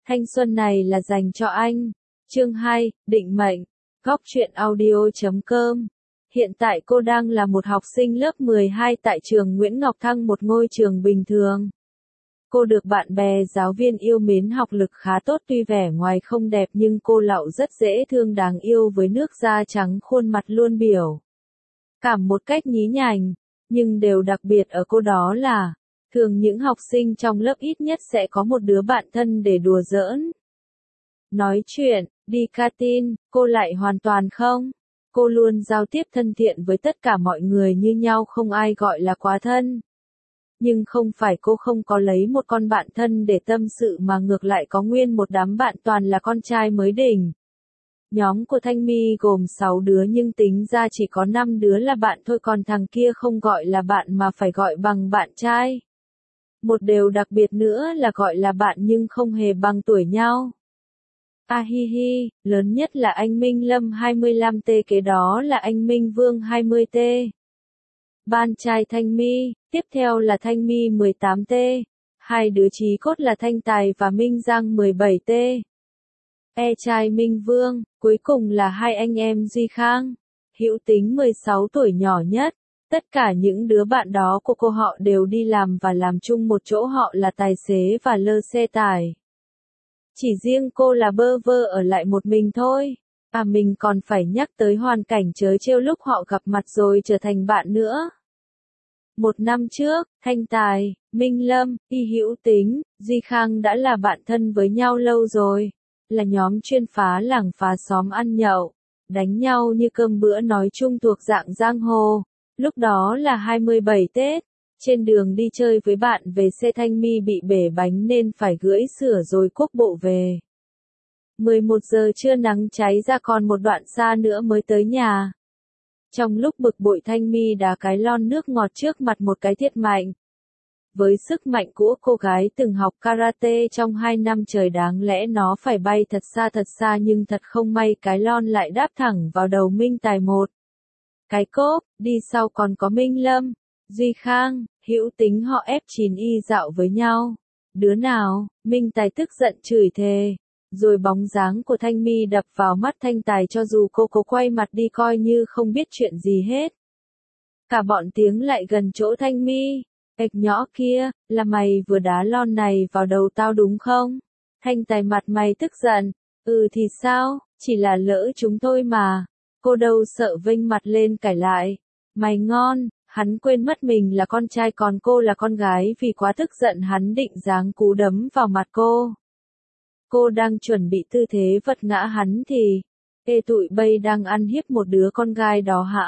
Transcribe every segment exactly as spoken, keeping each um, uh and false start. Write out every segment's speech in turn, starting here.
Thanh xuân này là dành cho anh. Chương hai, định mệnh. Góc truyện audio chấm com. Hiện tại cô đang là một học sinh lớp mười hai tại trường Nguyễn Ngọc Thăng, một ngôi trường bình thường. Cô được bạn bè giáo viên yêu mến, học lực khá tốt, tuy vẻ ngoài không đẹp nhưng cô Lậu rất dễ thương, đáng yêu với nước da trắng, khuôn mặt luôn biểu cảm một cách nhí nhảnh. Nhưng điều đặc biệt ở cô đó là, thường những học sinh trong lớp ít nhất sẽ có một đứa bạn thân để đùa giỡn, nói chuyện, đi canteen, cô lại hoàn toàn không. Cô luôn giao tiếp thân thiện với tất cả mọi người như nhau, không ai gọi là quá thân. Nhưng không phải cô không có lấy một con bạn thân để tâm sự, mà ngược lại có nguyên một đám bạn toàn là con trai mới đỉnh. Nhóm của Thanh My gồm sáu đứa nhưng tính ra chỉ có năm đứa là bạn thôi, còn thằng kia không gọi là bạn mà phải gọi bằng bạn trai. Một điều đặc biệt nữa là gọi là bạn nhưng không hề bằng tuổi nhau. A hi hi, lớn nhất là anh Minh Lâm hai mươi lăm T, kế đó là anh Minh Vương hai mươi T. Ban trai Thanh My, tiếp theo là Thanh My mười tám T. Hai đứa chí cốt là Thanh Tài và Minh Giang mười bảy T. E trai Minh Vương, cuối cùng là hai anh em Duy Khang, Hữu Tính mười sáu tuổi nhỏ nhất. Tất cả những đứa bạn đó của cô họ đều đi làm và làm chung một chỗ, họ là tài xế và lơ xe tải. Chỉ riêng cô là bơ vơ ở lại một mình thôi. À, mình còn phải nhắc tới hoàn cảnh trớ trêu lúc họ gặp mặt rồi trở thành bạn nữa. Một năm trước, Thanh Tài, Minh Lâm, Y Hữu Tính, Duy Khang đã là bạn thân với nhau lâu rồi. Là nhóm chuyên phá làng phá xóm, ăn nhậu, đánh nhau như cơm bữa, nói chung thuộc dạng giang hồ. Lúc đó là hai mươi bảy Tết. Trên đường đi chơi với bạn về xe, Thanh My bị bể bánh nên phải gửi sửa rồi quốc bộ về. mười một giờ trưa, nắng cháy ra, còn một đoạn xa nữa mới tới nhà. Trong lúc bực bội, Thanh My đá cái lon nước ngọt trước mặt một cái thiệt mạnh. Với sức mạnh của cô gái từng học karate trong hai năm trời, đáng lẽ nó phải bay thật xa thật xa, nhưng thật không may cái lon lại đáp thẳng vào đầu Minh Tài một cái cốp. Đi sau còn có Minh Lâm, Duy Khang, Hữu Tính, họ ép chín y dạo với nhau. Đứa nào? Minh Tài tức giận chửi thề. Rồi bóng dáng của Thanh My đập vào mắt Thanh Tài, cho dù cô cố quay mặt đi coi như không biết chuyện gì hết. Cả bọn tiếng lại gần chỗ Thanh My. Ếch nhỏ kia, là mày vừa đá lon này vào đầu tao đúng không? Thanh Tài mặt mày tức giận. Ừ thì sao, chỉ là lỡ chúng tôi mà. Cô đâu sợ, vênh mặt lên cãi lại. Mày ngon. Hắn quên mất mình là con trai còn cô là con gái, vì quá tức giận hắn định giáng cú đấm vào mặt cô. Cô đang chuẩn bị tư thế vật ngã hắn thì, ê, tụi bay đang ăn hiếp một đứa con gái đó hả?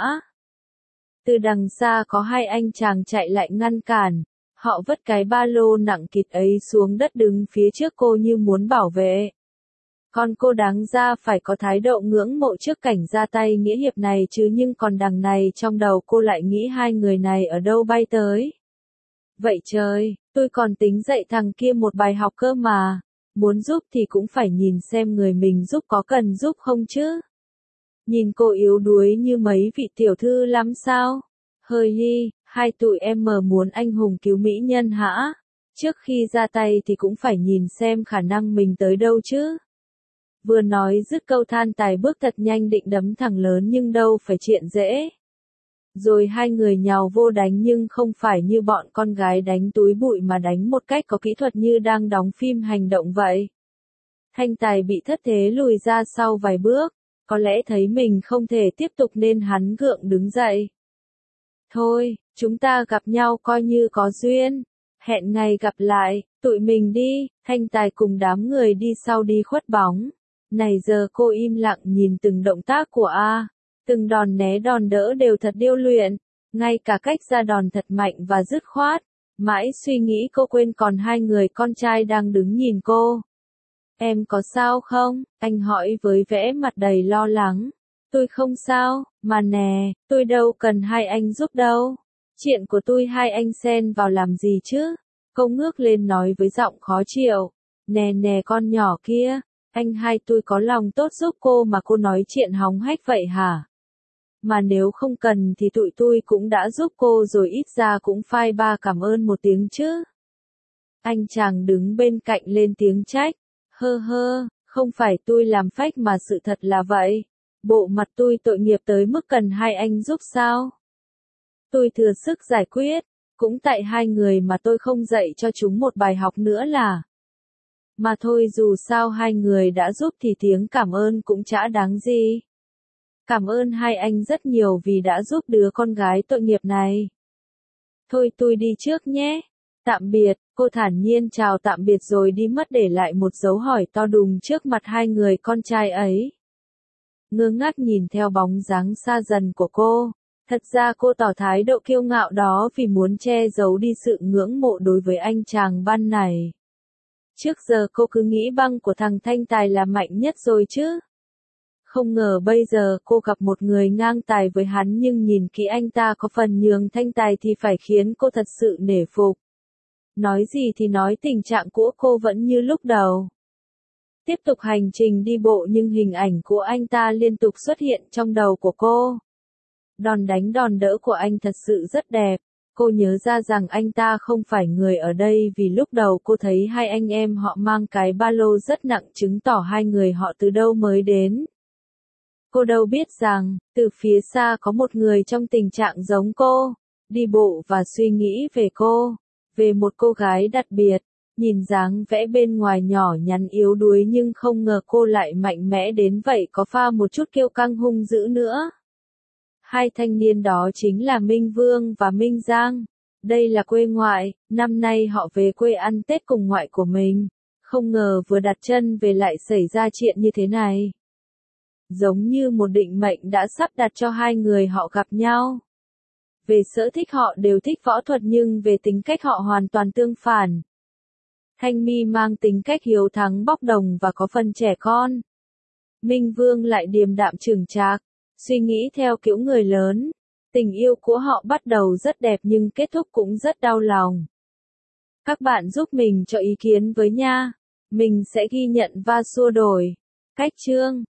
Từ đằng xa có hai anh chàng chạy lại ngăn cản. Họ vứt cái ba lô nặng kịt ấy xuống đất, đứng phía trước cô như muốn bảo vệ. Còn cô đáng ra phải có thái độ ngưỡng mộ trước cảnh ra tay nghĩa hiệp này chứ, nhưng còn đằng này trong đầu cô lại nghĩ hai người này ở đâu bay tới. Vậy trời, tôi còn tính dạy thằng kia một bài học cơ mà. Muốn giúp thì cũng phải nhìn xem người mình giúp có cần giúp không chứ. Nhìn cô yếu đuối như mấy vị tiểu thư lắm sao? Hơi hi, hai tụi em mờ muốn anh hùng cứu mỹ nhân hả? Trước khi ra tay thì cũng phải nhìn xem khả năng mình tới đâu chứ. Vừa nói dứt câu, Than Tài bước thật nhanh định đấm thằng lớn, nhưng đâu phải chuyện dễ. Rồi hai người nhào vô đánh, nhưng không phải như bọn con gái đánh túi bụi mà đánh một cách có kỹ thuật như đang đóng phim hành động vậy. Thanh Tài bị thất thế lùi ra sau vài bước, có lẽ thấy mình không thể tiếp tục nên hắn gượng đứng dậy. Thôi, chúng ta gặp nhau coi như có duyên. Hẹn ngày gặp lại, tụi mình đi. Thanh Tài cùng đám người đi sau đi khuất bóng. Này giờ cô im lặng nhìn từng động tác của A. Từng đòn né đòn đỡ đều thật điêu luyện. Ngay cả cách ra đòn thật mạnh và dứt khoát. Mãi suy nghĩ cô quên còn hai người con trai đang đứng nhìn cô. Em có sao không? Anh hỏi với vẻ mặt đầy lo lắng. Tôi không sao, mà nè, tôi đâu cần hai anh giúp đâu. Chuyện của tôi hai anh xen vào làm gì chứ? Cô ngước lên nói với giọng khó chịu. Nè nè con nhỏ kia, anh hai tôi có lòng tốt giúp cô mà cô nói chuyện hóng hách vậy hả? Mà nếu không cần thì tụi tôi cũng đã giúp cô rồi, ít ra cũng phai ba cảm ơn một tiếng chứ. Anh chàng đứng bên cạnh lên tiếng trách. Hơ hơ, không phải tôi làm phách mà sự thật là vậy. Bộ mặt tôi tội nghiệp tới mức cần hai anh giúp sao? Tôi thừa sức giải quyết, cũng tại hai người mà tôi không dạy cho chúng một bài học nữa là. Mà thôi dù sao hai người đã giúp thì tiếng cảm ơn cũng chả đáng gì. Cảm ơn hai anh rất nhiều vì đã giúp đứa con gái tội nghiệp này. Thôi tôi đi trước nhé. Tạm biệt, cô thản nhiên chào tạm biệt rồi đi mất để lại một dấu hỏi to đùng trước mặt hai người con trai ấy. Ngơ ngác nhìn theo bóng dáng xa dần của cô. Thật ra cô tỏ thái độ kiêu ngạo đó vì muốn che giấu đi sự ngưỡng mộ đối với anh chàng ban này. Trước giờ cô cứ nghĩ băng của thằng Thanh Tài là mạnh nhất rồi chứ. Không ngờ bây giờ cô gặp một người ngang tài với hắn nhưng nhìn kỹ anh ta có phần nhường Thanh Tài thì phải khiến cô thật sự nể phục. Nói gì thì nói tình trạng của cô vẫn như lúc đầu. Tiếp tục hành trình đi bộ nhưng hình ảnh của anh ta liên tục xuất hiện trong đầu của cô. Đòn đánh đòn đỡ của anh thật sự rất đẹp. Cô nhớ ra rằng anh ta không phải người ở đây vì lúc đầu cô thấy hai anh em họ mang cái ba lô rất nặng chứng tỏ hai người họ từ đâu mới đến. Cô đâu biết rằng, từ phía xa có một người trong tình trạng giống cô, đi bộ và suy nghĩ về cô, về một cô gái đặc biệt, nhìn dáng vẻ bên ngoài nhỏ nhắn yếu đuối nhưng không ngờ cô lại mạnh mẽ đến vậy có pha một chút kiêu căng hung dữ nữa. Hai thanh niên đó chính là Minh Vương và Minh Giang. Đây là quê ngoại, năm nay họ về quê ăn Tết cùng ngoại của mình. Không ngờ vừa đặt chân về lại xảy ra chuyện như thế này. Giống như một định mệnh đã sắp đặt cho hai người họ gặp nhau. Về sở thích họ đều thích võ thuật nhưng về tính cách họ hoàn toàn tương phản. Thanh My mang tính cách hiếu thắng bốc đồng và có phần trẻ con. Minh Vương lại điềm đạm chưởng chạc, suy nghĩ theo kiểu người lớn. Tình yêu của họ bắt đầu rất đẹp nhưng kết thúc cũng rất đau lòng. Các bạn giúp mình cho ý kiến với nha. Mình sẽ ghi nhận và xua đổi. Cách chương